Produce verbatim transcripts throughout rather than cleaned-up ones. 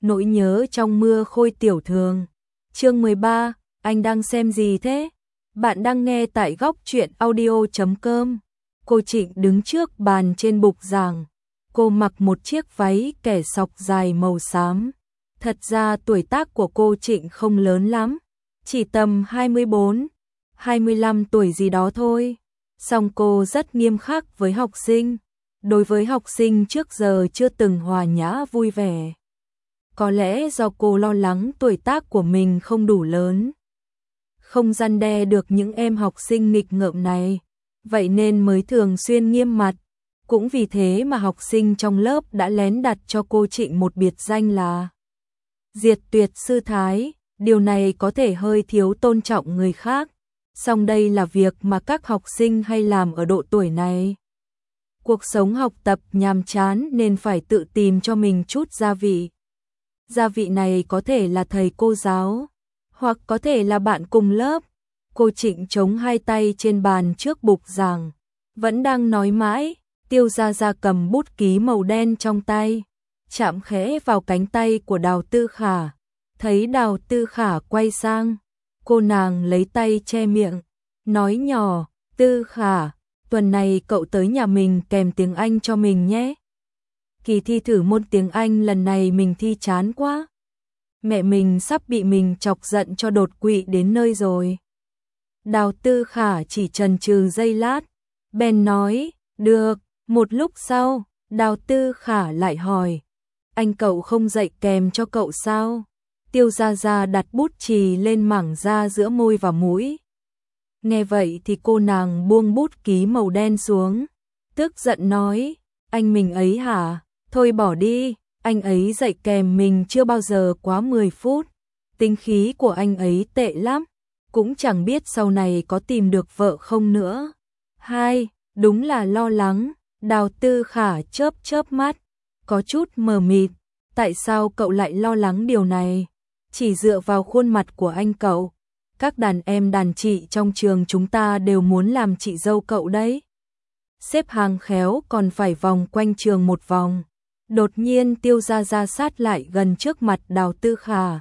Nỗi nhớ trong mưa khôi tiểu thường. Chương mười ba, anh đang xem gì thế? Bạn đang nghe tại góc truyện audio chấm com. Cô Trịnh đứng trước bàn trên bục giảng. Cô mặc một chiếc váy kẻ sọc dài màu xám. Thật ra tuổi tác của cô Trịnh không lớn lắm, chỉ tầm hai mươi bốn, hai mươi lăm tuổi gì đó thôi. Song cô rất nghiêm khắc với học sinh. Đối với học sinh trước giờ chưa từng hòa nhã vui vẻ. Có lẽ do cô lo lắng tuổi tác của mình không đủ lớn, không răn đe được những em học sinh nghịch ngợm này, vậy nên mới thường xuyên nghiêm mặt. Cũng vì thế mà học sinh trong lớp đã lén đặt cho cô Trịnh một biệt danh là Diệt Tuyệt Sư Thái. Điều này có thể hơi thiếu tôn trọng người khác, song đây là việc mà các học sinh hay làm ở độ tuổi này. Cuộc sống học tập nhàm chán nên phải tự tìm cho mình chút gia vị. Gia vị này có thể là thầy cô giáo, hoặc có thể là bạn cùng lớp. Cô Trịnh chống hai tay trên bàn trước bục giảng, vẫn đang nói mãi. Tiêu Gia Gia cầm bút ký màu đen trong tay, chạm khẽ vào cánh tay của Đào Tư Khả. Thấy Đào Tư Khả quay sang, cô nàng lấy tay che miệng, nói nhỏ, Tư Khả, tuần này cậu tới nhà mình kèm tiếng Anh cho mình nhé. Kỳ thi thử môn tiếng Anh lần này mình thi chán quá. Mẹ mình sắp bị mình chọc giận cho đột quỵ đến nơi rồi. Đào Tư Khả chỉ chần chừ giây lát, bèn nói, được. Một lúc sau, Đào Tư Khả lại hỏi, anh cậu không dạy kèm cho cậu sao? Tiêu Gia Gia đặt bút chì lên mảng da giữa môi và mũi. Nghe vậy thì cô nàng buông bút ký màu đen xuống, tức giận nói, anh mình ấy hả? Thôi bỏ đi, anh ấy dạy kèm mình chưa bao giờ quá mười phút. Tính khí của anh ấy tệ lắm, cũng chẳng biết sau này có tìm được vợ không nữa. Hai, đúng là lo lắng. Đào Tư Khả chớp chớp mắt, có chút mờ mịt, tại sao cậu lại lo lắng điều này? Chỉ dựa vào khuôn mặt của anh cậu, các đàn em đàn chị trong trường chúng ta đều muốn làm chị dâu cậu đấy. Xếp hàng khéo còn phải vòng quanh trường một vòng. Đột nhiên Tiêu Gia Gia sát lại gần trước mặt Đào Tư Khả,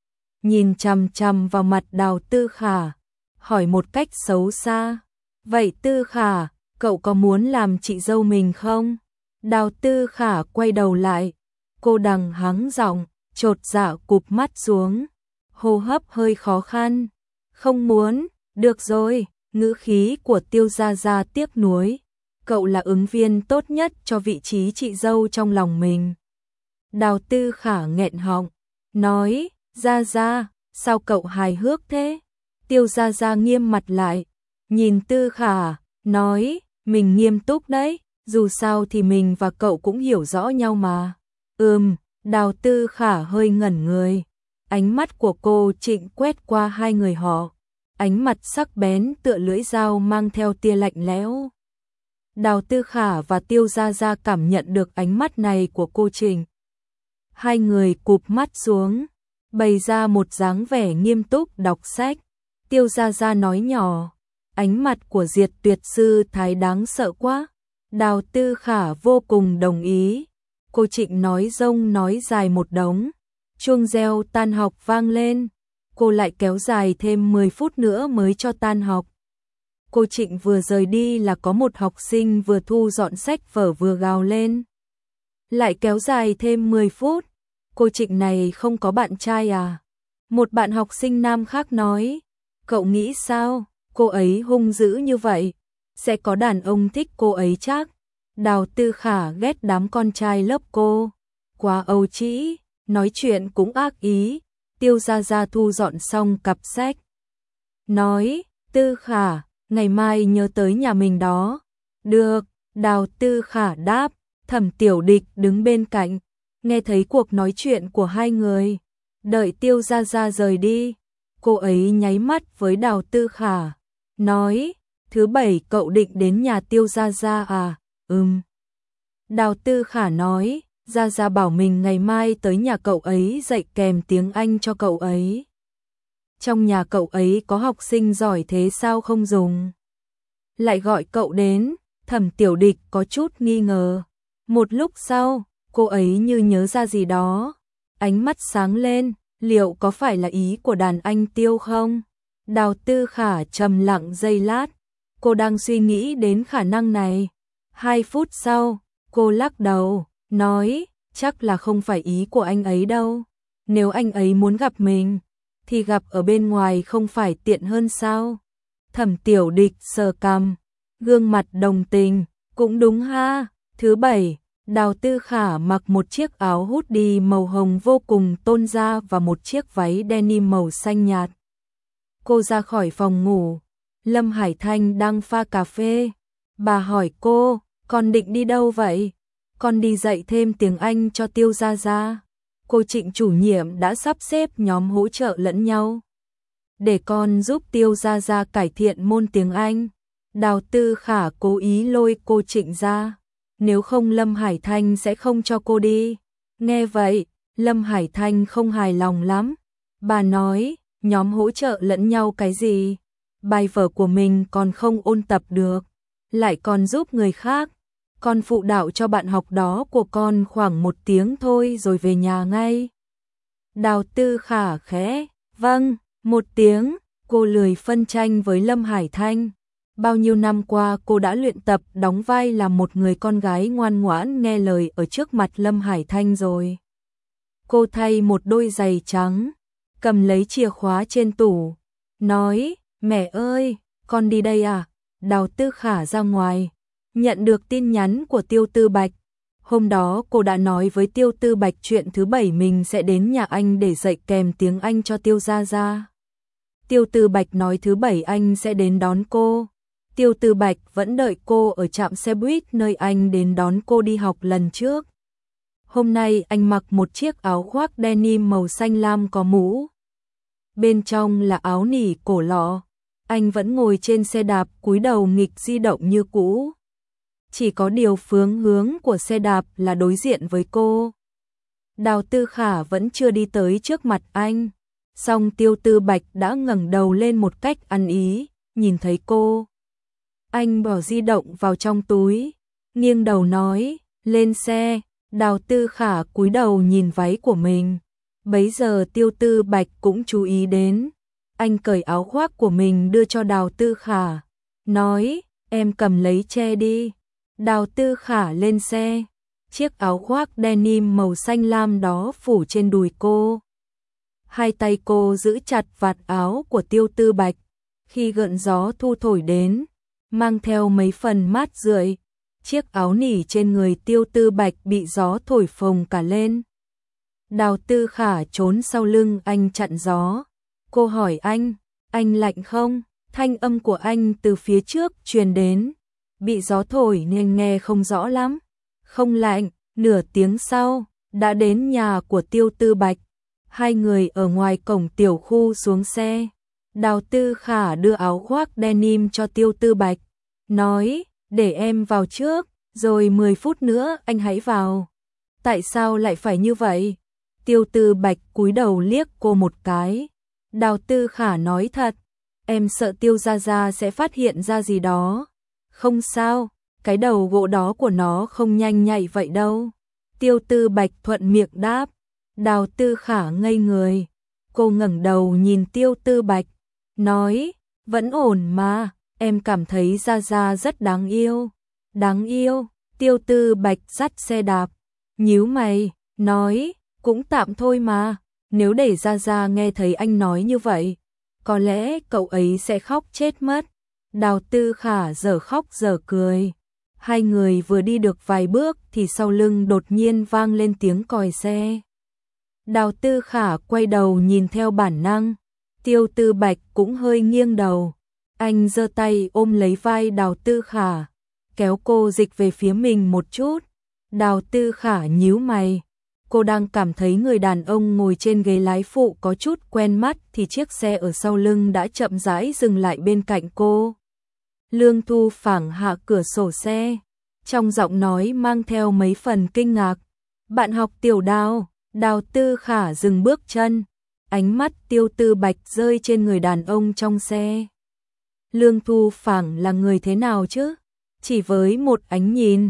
nhìn chằm chằm vào mặt Đào Tư Khả, hỏi một cách xấu xa, vậy Tư Khả, cậu có muốn làm chị dâu mình không? Đào Tư Khả quay đầu lại, cô đằng hắng giọng, chột dạ cụp mắt xuống, hô hấp hơi khó khăn. Không muốn, được rồi, ngữ khí của Tiêu Gia Gia tiếc nuối. Cậu là ứng viên tốt nhất cho vị trí chị dâu trong lòng mình. Đào Tư Khả nghẹn họng, nói, Gia Gia, sao cậu hài hước thế? Tiêu Gia Gia nghiêm mặt lại, nhìn Tư Khả, nói, mình nghiêm túc đấy, dù sao thì mình và cậu cũng hiểu rõ nhau mà. Ừm, Đào Tư Khả hơi ngẩn người, ánh mắt của cô Trịnh quét qua hai người họ, ánh mặt sắc bén tựa lưỡi dao mang theo tia lạnh lẽo. Đào Tư Khả và Tiêu Gia Gia cảm nhận được ánh mắt này của cô Trịnh. Hai người cụp mắt xuống, bày ra một dáng vẻ nghiêm túc đọc sách. Tiêu Gia Gia nói nhỏ, ánh mặt của Diệt Tuyệt Sư Thái đáng sợ quá. Đào Tư Khả vô cùng đồng ý. Cô Trịnh nói rông nói dài một đống. Chuông reo tan học vang lên. Cô lại kéo dài thêm mười phút nữa mới cho tan học. Cô Trịnh vừa rời đi là có một học sinh vừa thu dọn sách vở vừa gào lên. Lại kéo dài thêm mười phút. Cô Trịnh này không có bạn trai à? Một bạn học sinh nam khác nói. Cậu nghĩ sao? Cô ấy hung dữ như vậy, sẽ có đàn ông thích cô ấy chắc. Đào Tư Khả ghét đám con trai lớp cô, quá âu trĩ, nói chuyện cũng ác ý. Tiêu Gia Gia thu dọn xong cặp sách, nói, Tư Khả, ngày mai nhớ tới nhà mình đó. Được, Đào Tư Khả đáp. Thẩm Tiểu Địch đứng bên cạnh, nghe thấy cuộc nói chuyện của hai người. Đợi Tiêu Gia Gia rời đi, cô ấy nháy mắt với Đào Tư Khả, nói, thứ bảy cậu định đến nhà Tiêu Gia Gia à? Ừm. Đào Tư Khả nói, Gia Gia bảo mình ngày mai tới nhà cậu ấy dạy kèm tiếng Anh cho cậu ấy. Trong nhà cậu ấy có học sinh giỏi thế sao không dùng? Lại gọi cậu đến. Thẩm Tiểu Địch có chút nghi ngờ. Một lúc sau, cô ấy như nhớ ra gì đó. ánh mắt sáng lên, liệu có phải là ý của đàn anh Tiêu không? Đào Tư Khả trầm lặng giây lát, cô đang suy nghĩ đến khả năng này. Hai phút sau, cô lắc đầu, nói, chắc là không phải ý của anh ấy đâu. Nếu anh ấy muốn gặp mình, thì gặp ở bên ngoài không phải tiện hơn sao? Thẩm Tiểu Địch sờ cằm, gương mặt đồng tình, cũng đúng ha. Thứ bảy, Đào Tư Khả mặc một chiếc áo hoodie màu hồng vô cùng tôn da và một chiếc váy denim màu xanh nhạt. Cô ra khỏi phòng ngủ, Lâm Hải Thanh đang pha cà phê. Bà hỏi cô, con định đi đâu vậy? Con đi dạy thêm tiếng Anh cho Tiêu Gia Gia. Cô Trịnh chủ nhiệm đã sắp xếp nhóm hỗ trợ lẫn nhau, để con giúp Tiêu Gia Gia cải thiện môn tiếng Anh. Đào Tư Khả cố ý lôi cô Trịnh ra, nếu không Lâm Hải Thanh sẽ không cho cô đi. Nghe vậy, Lâm Hải Thanh không hài lòng lắm. Bà nói, nhóm hỗ trợ lẫn nhau cái gì? Bài vở của mình còn không ôn tập được, lại còn giúp người khác. Con phụ đạo cho bạn học đó của con khoảng một tiếng thôi rồi về nhà ngay. Đào Tư Khả khẽ, vâng, một tiếng. Cô lười phân tranh với Lâm Hải Thanh. Bao nhiêu năm qua cô đã luyện tập đóng vai là một người con gái ngoan ngoãn nghe lời ở trước mặt Lâm Hải Thanh rồi. Cô thay một đôi giày trắng, cầm lấy chìa khóa trên tủ, nói, mẹ ơi, con đi đây à? Đào Tư Khả ra ngoài, nhận được tin nhắn của Tiêu Tư Bạch. Hôm đó cô đã nói với Tiêu Tư Bạch chuyện thứ bảy mình sẽ đến nhà anh để dạy kèm tiếng Anh cho Tiêu Gia Gia. Tiêu Tư Bạch nói thứ bảy anh sẽ đến đón cô. Tiêu Tư Bạch vẫn đợi cô ở trạm xe buýt nơi anh đến đón cô đi học lần trước. Hôm nay anh mặc một chiếc áo khoác denim màu xanh lam có mũ. Bên trong là áo nỉ cổ lọ. Anh vẫn ngồi trên xe đạp cúi đầu nghịch di động như cũ. Chỉ có điều phương hướng của xe đạp là đối diện với cô. Đào Tư Khả vẫn chưa đi tới trước mặt anh. Song Tiêu Tư Bạch đã ngẩng đầu lên một cách ăn ý, nhìn thấy cô. Anh bỏ di động vào trong túi, nghiêng đầu nói, lên xe. Đào Tư Khả cúi đầu nhìn váy của mình. Bấy giờ Tiêu Tư Bạch cũng chú ý đến. Anh cởi áo khoác của mình đưa cho Đào Tư Khả, nói, em cầm lấy che đi. Đào Tư Khả lên xe, chiếc áo khoác denim màu xanh lam đó phủ trên đùi cô. Hai tay cô giữ chặt vạt áo của Tiêu Tư Bạch, khi gợn gió thu thổi đến, mang theo mấy phần mát rượi. Chiếc áo nỉ trên người Tiêu Tư Bạch bị gió thổi phồng cả lên. Đào Tư Khả trốn sau lưng anh chặn gió. Cô hỏi anh, anh lạnh không? Thanh âm của anh từ phía trước truyền đến, bị gió thổi nên nghe không rõ lắm. Không lạnh. Nửa tiếng sau, đã đến nhà của Tiêu Tư Bạch. Hai người ở ngoài cổng tiểu khu xuống xe. Đào Tư Khả đưa áo khoác denim cho Tiêu Tư Bạch, nói, để em vào trước, rồi mười phút nữa anh hãy vào. Tại sao lại phải như vậy? Tiêu Tư Bạch cúi đầu liếc cô một cái. Đào Tư Khả nói thật, em sợ Tiêu Gia Gia sẽ phát hiện ra gì đó. Không sao, cái đầu gỗ đó của nó không nhanh nhạy vậy đâu. Tiêu Tư Bạch thuận miệng đáp. Đào Tư Khả ngây người. Cô ngẩng đầu nhìn Tiêu Tư Bạch, nói, vẫn ổn mà, em cảm thấy Gia Gia rất đáng yêu. Đáng yêu? Tiêu Tư Bạch dắt xe đạp, nhíu mày, nói, cũng tạm thôi mà. Nếu để Gia Gia nghe thấy anh nói như vậy, có lẽ cậu ấy sẽ khóc chết mất. Đào Tư Khả giờ khóc giờ cười. Hai người vừa đi được vài bước thì sau lưng đột nhiên vang lên tiếng còi xe. Đào Tư Khả quay đầu nhìn theo bản năng. Tiêu Tư Bạch cũng hơi nghiêng đầu. Anh giơ tay ôm lấy vai Đào Tư Khả, kéo cô dịch về phía mình một chút. Đào Tư Khả nhíu mày. Cô đang cảm thấy người đàn ông ngồi trên ghế lái phụ có chút quen mắt thì chiếc xe ở sau lưng đã chậm rãi dừng lại bên cạnh cô. Lương Thu phảng hạ cửa sổ xe, trong giọng nói mang theo mấy phần kinh ngạc. Bạn học Tiểu Đào. Đào Tư Khả dừng bước chân, ánh mắt Tiêu Tư Bạch rơi trên người đàn ông trong xe. Lương Thu phảng là người thế nào chứ? Chỉ với một ánh nhìn,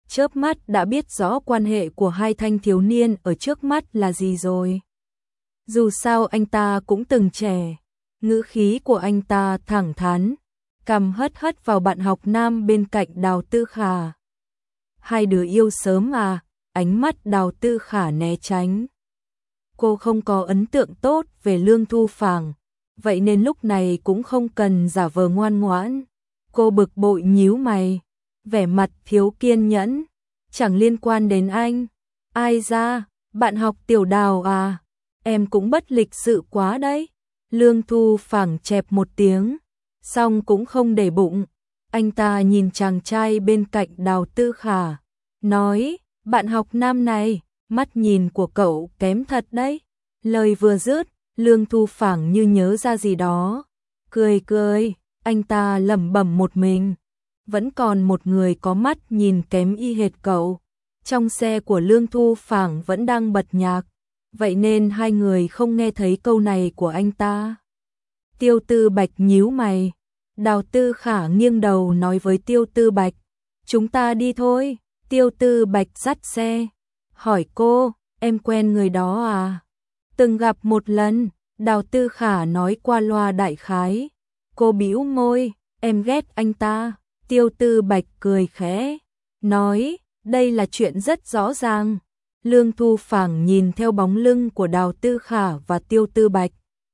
chớp mắt đã biết rõ quan hệ của hai thanh thiếu niên ở trước mắt là gì rồi. Dù sao anh ta cũng từng trẻ, ngữ khí của anh ta thẳng thắn, cằm hất hất vào bạn học nam bên cạnh Đào Tư Khả. Hai đứa yêu sớm à? Ánh mắt Đào Tư Khả né tránh. Cô không có ấn tượng tốt về Lương Thu Phàng, vậy nên lúc này cũng không cần giả vờ ngoan ngoãn. Cô bực bội nhíu mày, vẻ mặt thiếu kiên nhẫn. Chẳng liên quan đến anh. Ai ra, bạn học Tiểu Đào à? Em cũng bất lịch sự quá đấy. Lương Thu Phàng chẹp một tiếng, xong cũng không để bụng. Anh ta nhìn chàng trai bên cạnh Đào Tư Khả, nói, bạn học nam này, mắt nhìn của cậu kém thật đấy. Lời vừa dứt, Lương Thu Phàng như nhớ ra gì đó, cười cười, anh ta lẩm bẩm một mình. Vẫn còn một người có mắt nhìn kém y hệt cậu. Trong xe của Lương Thu Phàng vẫn đang bật nhạc, vậy nên hai người không nghe thấy câu này của anh ta. Tiêu Tư Bạch nhíu mày. Đào Tư Khả nghiêng đầu nói với Tiêu Tư Bạch, chúng ta đi thôi. Tiêu Tư Bạch dắt xe, hỏi cô, em quen người đó à? Từng gặp một lần, Đào Tư Khả nói qua loa đại khái. Cô bĩu môi, em ghét anh ta. Tiêu Tư Bạch cười khẽ, nói, đây là chuyện rất rõ ràng. Lương Thu Phàng nhìn theo bóng lưng của Đào Tư Khả và Tiêu Tư Bạch,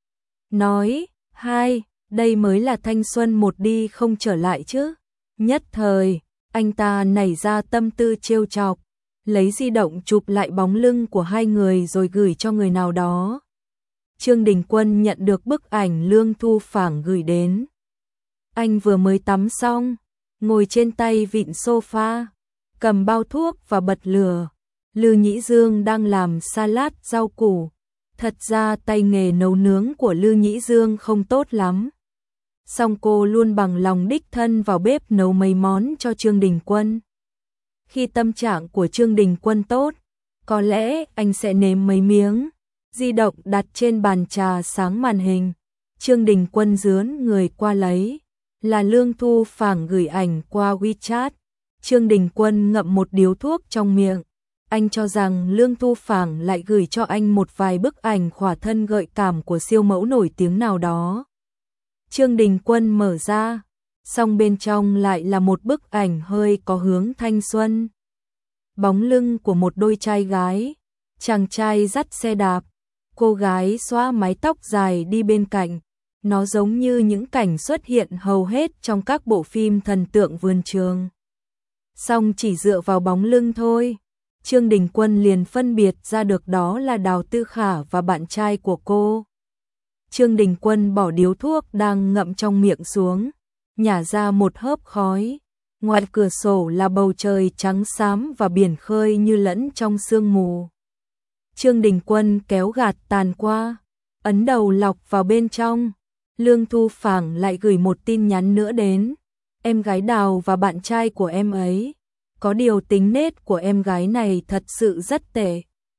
nói, hai, đây mới là thanh xuân một đi không trở lại chứ. Nhất thời, anh ta nảy ra tâm tư trêu chọc, lấy di động chụp lại bóng lưng của hai người rồi gửi cho người nào đó. Trương Đình Quân nhận được bức ảnh Lương Thu Phàng gửi đến. Anh vừa mới tắm xong, ngồi trên tay vịn sofa, cầm bao thuốc và bật lửa. Lư Nhĩ Dương đang làm salad rau củ. Thật ra tay nghề nấu nướng của Lư Nhĩ Dương không tốt lắm. Song cô luôn bằng lòng đích thân vào bếp nấu mấy món cho Trương Đình Quân. Khi tâm trạng của Trương Đình Quân tốt, có lẽ anh sẽ nếm mấy miếng. Di động đặt trên bàn trà sáng màn hình. Trương Đình Quân dướn người qua lấy. Là Lương Thu Phàng gửi ảnh qua WeChat. Trương Đình Quân ngậm một điếu thuốc trong miệng. Anh cho rằng Lương Thu Phàng lại gửi cho anh một vài bức ảnh khỏa thân gợi cảm của siêu mẫu nổi tiếng nào đó. Trương Đình Quân mở ra, song bên trong lại là một bức ảnh hơi có hướng thanh xuân. Bóng lưng của một đôi trai gái, chàng trai dắt xe đạp, cô gái xõa mái tóc dài đi bên cạnh. Nó giống như những cảnh xuất hiện hầu hết trong các bộ phim thần tượng vườn trường. Song chỉ dựa vào bóng lưng thôi, Trương Đình Quân liền phân biệt ra được đó là Đào Tư Khả và bạn trai của cô. Trương Đình Quân bỏ điếu thuốc đang ngậm trong miệng xuống, nhả ra một hớp khói. Ngoài cửa sổ là bầu trời trắng xám và biển khơi như lẫn trong sương mù. Trương Đình Quân kéo gạt tàn qua, ấn đầu lọc vào bên trong. Lương Thu Phàng lại gửi một tin nhắn nữa đến. Em gái Đào và bạn trai của em ấy. Có điều tính nết của em gái này thật sự rất tệ.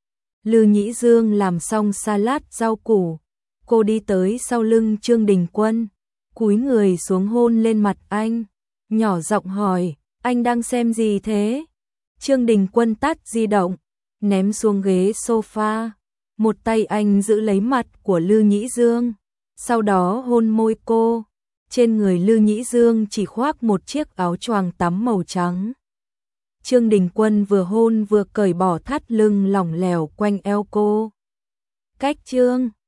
Lư Nhĩ Dương làm xong salad rau củ. Cô đi tới sau lưng Trương Đình Quân, cúi người xuống hôn lên mặt anh, nhỏ giọng hỏi, anh đang xem gì thế? Trương Đình Quân tắt di động, ném xuống ghế sofa. Một tay anh giữ lấy mặt của Lư Nhĩ Dương, sau đó hôn môi cô. Trên người Lư Nhĩ Dương chỉ khoác một chiếc áo choàng tắm màu trắng. Trương Đình Quân vừa hôn vừa cởi bỏ thắt lưng lỏng lẻo quanh eo cô. Cách Trương